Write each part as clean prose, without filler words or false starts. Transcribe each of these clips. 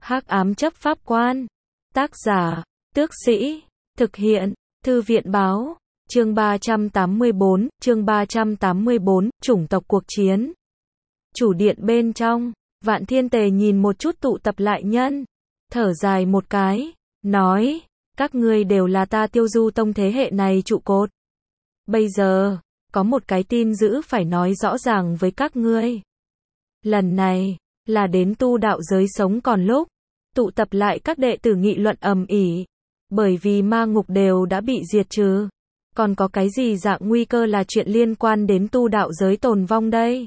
Hắc ám chấp pháp quan. Tác giả, Tước Sĩ. Thực hiện, Thư viện báo. Chương 384, chương 384, chủng tộc cuộc chiến. Chủ điện bên trong, Vạn Thiên Tề nhìn một chút tụ tập lại nhân. Thở dài một cái, nói, các ngươi đều là ta Tiêu Du Tông thế hệ này trụ cột. Bây giờ, có một cái tin dữ phải nói rõ ràng với các ngươi. Lần này, là đến tu đạo giới sống còn lúc, tụ tập lại các đệ tử nghị luận ầm ĩ, bởi vì ma ngục đều đã bị diệt trừ. Còn có cái gì dạng nguy cơ là chuyện liên quan đến tu đạo giới tồn vong đây?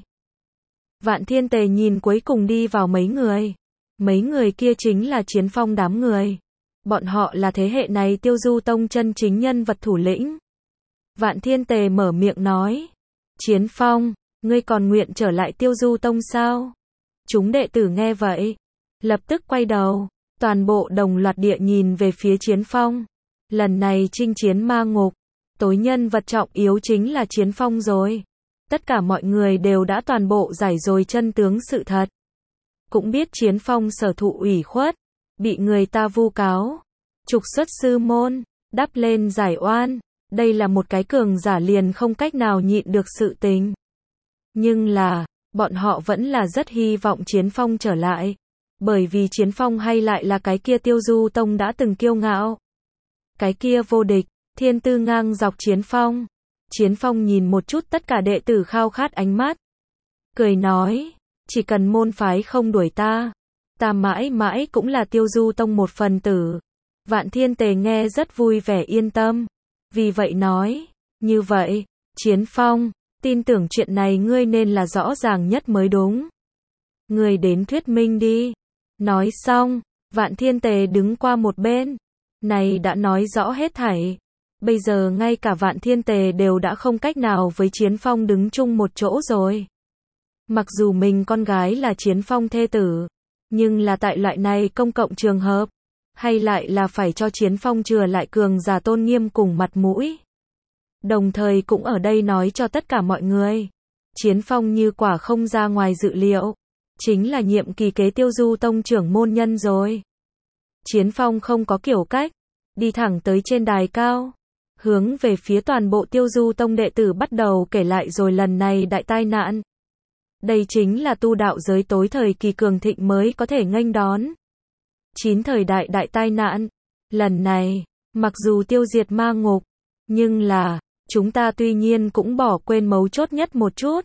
Vạn Thiên Tề nhìn cuối cùng đi vào mấy người. Mấy người kia chính là Chiến Phong đám người. Bọn họ là thế hệ này Tiêu Du Tông chân chính nhân vật thủ lĩnh. Vạn Thiên Tề mở miệng nói. Chiến Phong, ngươi còn nguyện trở lại Tiêu Du Tông sao? Chúng đệ tử nghe vậy, lập tức quay đầu, toàn bộ đồng loạt địa nhìn về phía Chiến Phong. Lần này chinh chiến ma ngục, tối nhân vật trọng yếu chính là Chiến Phong rồi. Tất cả mọi người đều đã toàn bộ giải rồi chân tướng sự thật. Cũng biết Chiến Phong sở thụ ủy khuất, bị người ta vu cáo, trục xuất sư môn, đắp lên giải oan. Đây là một cái cường giả liền không cách nào nhịn được sự tình. Nhưng là, bọn họ vẫn là rất hy vọng Chiến Phong trở lại. Bởi vì Chiến Phong hay lại là cái kia Tiêu Du Tông đã từng kiêu ngạo. Cái kia vô địch, thiên tư ngang dọc Chiến Phong. Chiến Phong nhìn một chút tất cả đệ tử khao khát ánh mắt. Cười nói, chỉ cần môn phái không đuổi ta mãi mãi cũng là Tiêu Du Tông một phần tử. Vạn Thiên Tề nghe rất vui vẻ yên tâm. Vì vậy nói, như vậy, Chiến Phong, tin tưởng chuyện này ngươi nên là rõ ràng nhất mới đúng. Ngươi đến thuyết minh đi. Nói xong, Vạn Thiên Tề đứng qua một bên. Này đã nói rõ hết thảy. Bây giờ ngay cả Vạn Thiên Tề đều đã không cách nào với Chiến Phong đứng chung một chỗ rồi. Mặc dù mình con gái là Chiến Phong thê tử, nhưng là tại loại này công cộng trường hợp, hay lại là phải cho Chiến Phong chừa lại cường giả tôn nghiêm cùng mặt mũi. Đồng thời cũng ở đây nói cho tất cả mọi người, Chiến Phong như quả không ra ngoài dự liệu, chính là nhiệm kỳ kế Tiêu Du Tông trưởng môn nhân rồi. Chiến Phong không có kiểu cách, đi thẳng tới trên đài cao, hướng về phía toàn bộ Tiêu Du Tông đệ tử bắt đầu kể lại rồi lần này đại tai nạn. Đây chính là tu đạo giới tối thời kỳ cường thịnh mới có thể nghênh đón. 9 thời đại đại tai nạn. Lần này, mặc dù tiêu diệt ma ngục, nhưng là, chúng ta tuy nhiên cũng bỏ quên mấu chốt nhất một chút.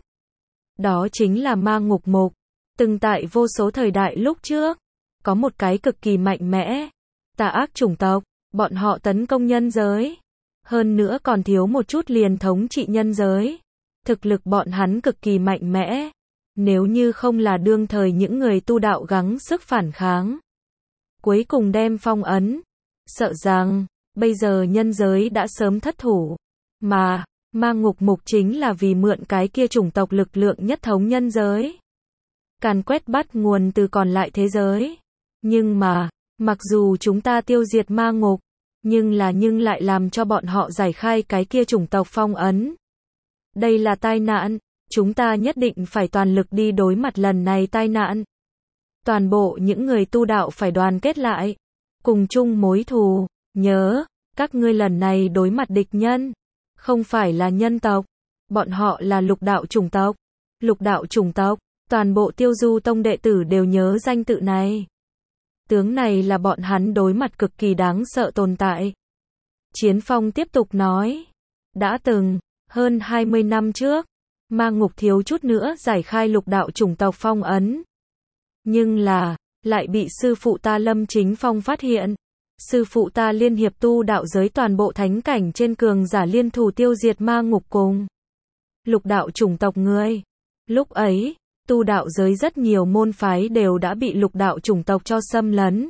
Đó chính là ma ngục mục. Từng tại vô số thời đại lúc trước, có một cái cực kỳ mạnh mẽ, tà ác chủng tộc, bọn họ tấn công nhân giới. Hơn nữa còn thiếu một chút liền thống trị nhân giới. Thực lực bọn hắn cực kỳ mạnh mẽ. Nếu như không là đương thời những người tu đạo gắng sức phản kháng, cuối cùng đem phong ấn, sợ rằng, bây giờ nhân giới đã sớm thất thủ. Mà, ma ngục mục chính là vì mượn cái kia chủng tộc lực lượng nhất thống nhân giới. Càn quét bắt nguồn từ còn lại thế giới. Nhưng mà, mặc dù chúng ta tiêu diệt ma ngục, nhưng lại làm cho bọn họ giải khai cái kia chủng tộc phong ấn. Đây là tai nạn, chúng ta nhất định phải toàn lực đi đối mặt lần này tai nạn. Toàn bộ những người tu đạo phải đoàn kết lại, cùng chung mối thù. Nhớ, các ngươi lần này đối mặt địch nhân, không phải là nhân tộc, bọn họ là lục đạo chủng tộc. Lục đạo chủng tộc, toàn bộ Tiêu Du Tông đệ tử đều nhớ danh tự này. Tướng này là bọn hắn đối mặt cực kỳ đáng sợ tồn tại. Chiến Phong tiếp tục nói, đã từng, hơn 20 năm trước, ma ngục thiếu chút nữa giải khai lục đạo chủng tộc phong ấn. Nhưng là, lại bị sư phụ ta Lâm Chính Phong phát hiện. Sư phụ ta liên hiệp tu đạo giới toàn bộ thánh cảnh trên cường giả liên thủ tiêu diệt ma ngục cùng lục đạo chủng tộc người. Lúc ấy, tu đạo giới rất nhiều môn phái đều đã bị lục đạo chủng tộc cho xâm lấn.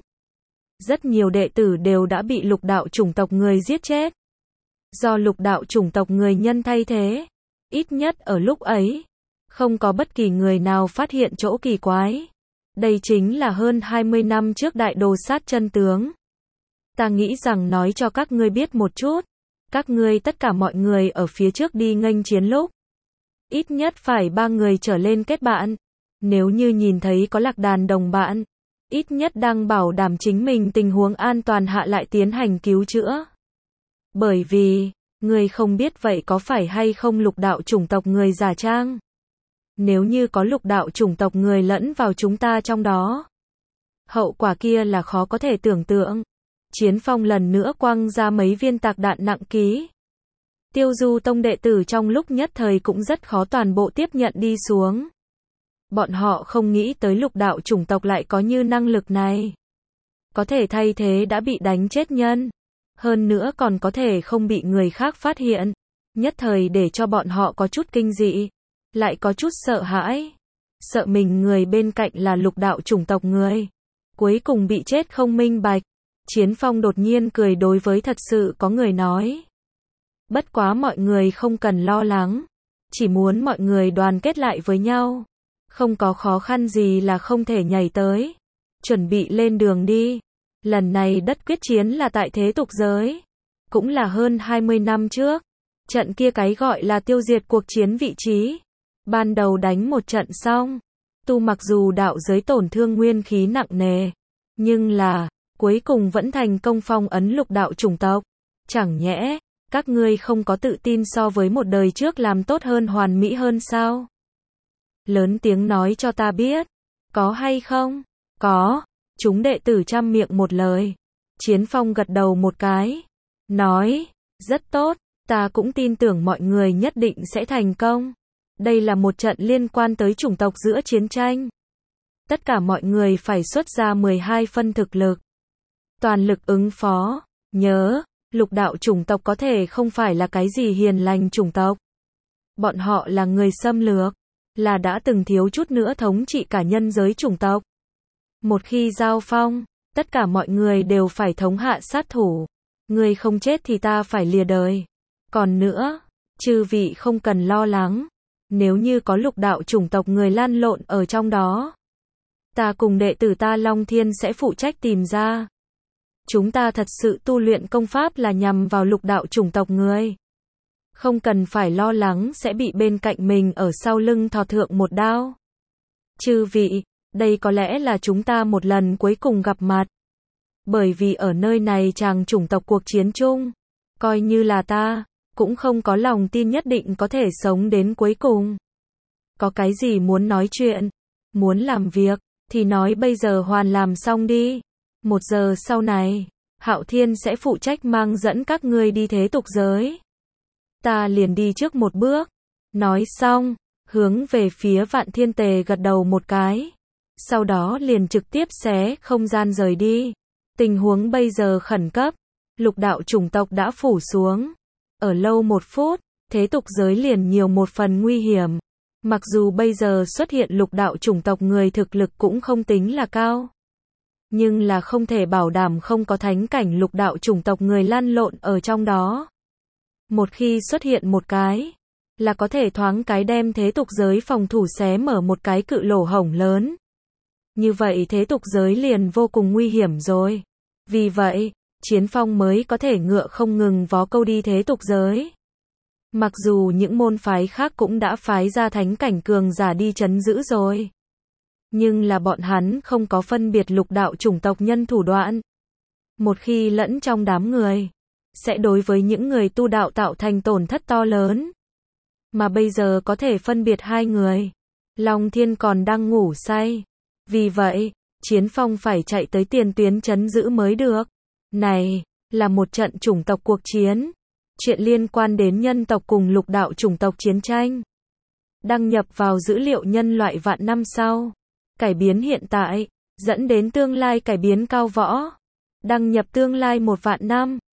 Rất nhiều đệ tử đều đã bị lục đạo chủng tộc người giết chết. Do lục đạo chủng tộc người nhân thay thế. Ít nhất ở lúc ấy, không có bất kỳ người nào phát hiện chỗ kỳ quái. Đây chính là hơn 20 năm trước đại đồ sát chân tướng. Ta nghĩ rằng nói cho các ngươi biết một chút. Các ngươi tất cả mọi người ở phía trước đi nghênh chiến lúc. Ít nhất phải 3 người trở lên kết bạn. Nếu như nhìn thấy có lạc đàn đồng bạn, ít nhất đang bảo đảm chính mình tình huống an toàn hạ lại tiến hành cứu chữa. Bởi vì, người không biết vậy có phải hay không lục đạo chủng tộc người giả trang. Nếu như có lục đạo chủng tộc người lẫn vào chúng ta trong đó, hậu quả kia là khó có thể tưởng tượng. Chiến Phong lần nữa quăng ra mấy viên tạc đạn nặng ký. Tiêu Du Tông đệ tử trong lúc nhất thời cũng rất khó toàn bộ tiếp nhận đi xuống. Bọn họ không nghĩ tới lục đạo chủng tộc lại có như năng lực này. Có thể thay thế đã bị đánh chết nhân. Hơn nữa còn có thể không bị người khác phát hiện. Nhất thời để cho bọn họ có chút kinh dị. Lại có chút sợ hãi. Sợ mình người bên cạnh là lục đạo chủng tộc người. Cuối cùng bị chết không minh bạch. Chiến Phong đột nhiên cười đối với thật sự có người nói. Bất quá mọi người không cần lo lắng. Chỉ muốn mọi người đoàn kết lại với nhau. Không có khó khăn gì là không thể nhảy tới. Chuẩn bị lên đường đi. Lần này đất quyết chiến là tại thế tục giới. Cũng là hơn 20 năm trước. Trận kia cái gọi là tiêu diệt cuộc chiến vị trí. Ban đầu đánh một trận xong. Tu mặc dù đạo giới tổn thương nguyên khí nặng nề. Nhưng là, cuối cùng vẫn thành công phong ấn lục đạo chủng tộc. Chẳng nhẽ, các ngươi không có tự tin so với một đời trước làm tốt hơn hoàn mỹ hơn sao? Lớn tiếng nói cho ta biết. Có hay không? Có. Chúng đệ tử trăm miệng một lời. Chiến Phong gật đầu một cái. Nói, rất tốt, ta cũng tin tưởng mọi người nhất định sẽ thành công. Đây là một trận liên quan tới chủng tộc giữa chiến tranh. Tất cả mọi người phải xuất ra 12 phân thực lực. Toàn lực ứng phó. Nhớ, lục đạo chủng tộc có thể không phải là cái gì hiền lành chủng tộc. Bọn họ là người xâm lược. Là đã từng thiếu chút nữa thống trị cả nhân giới chủng tộc. Một khi giao phong, tất cả mọi người đều phải thống hạ sát thủ. Người không chết thì ta phải lìa đời. Còn nữa, chư vị không cần lo lắng. Nếu như có lục đạo chủng tộc người lăn lộn ở trong đó, ta cùng đệ tử ta Long Thiên sẽ phụ trách tìm ra. Chúng ta thật sự tu luyện công pháp là nhằm vào lục đạo chủng tộc người. Không cần phải lo lắng sẽ bị bên cạnh mình ở sau lưng thò thượng một đao. Chư vị, đây có lẽ là chúng ta một lần cuối cùng gặp mặt. Bởi vì ở nơi này chàng chủng tộc cuộc chiến chung, coi như là ta, cũng không có lòng tin nhất định có thể sống đến cuối cùng. Có cái gì muốn nói chuyện, muốn làm việc, thì nói bây giờ hoàn làm xong đi. 1 giờ sau này, Hạo Thiên sẽ phụ trách mang dẫn các ngươi đi thế tục giới. Ta liền đi trước một bước. Nói xong, hướng về phía Vạn Thiên Tề gật đầu một cái. Sau đó liền trực tiếp xé không gian rời đi. Tình huống bây giờ khẩn cấp. Lục đạo chủng tộc đã phủ xuống. Ở lâu 1 phút, thế tục giới liền nhiều một phần nguy hiểm. Mặc dù bây giờ xuất hiện lục đạo chủng tộc người thực lực cũng không tính là cao. Nhưng là không thể bảo đảm không có thánh cảnh lục đạo chủng tộc người lăn lộn ở trong đó. Một khi xuất hiện một cái, là có thể thoáng cái đem thế tục giới phòng thủ xé mở một cái cự lỗ hổng lớn. Như vậy thế tục giới liền vô cùng nguy hiểm rồi. Vì vậy, Chiến Phong mới có thể ngựa không ngừng vó câu đi thế tục giới. Mặc dù những môn phái khác cũng đã phái ra thánh cảnh cường giả đi trấn giữ rồi. Nhưng là bọn hắn không có phân biệt lục đạo chủng tộc nhân thủ đoạn. Một khi lẫn trong đám người, sẽ đối với những người tu đạo tạo thành tổn thất to lớn. Mà bây giờ có thể phân biệt hai người. Long Thiên còn đang ngủ say. Vì vậy, Chiến Phong phải chạy tới tiền tuyến trấn giữ mới được. Này, là một trận chủng tộc cuộc chiến. Chuyện liên quan đến nhân tộc cùng lục đạo chủng tộc chiến tranh. Đăng nhập vào dữ liệu nhân loại vạn năm sau. Cải biến hiện tại, dẫn đến tương lai cải biến cao võ. Đăng nhập tương lai 1 vạn năm.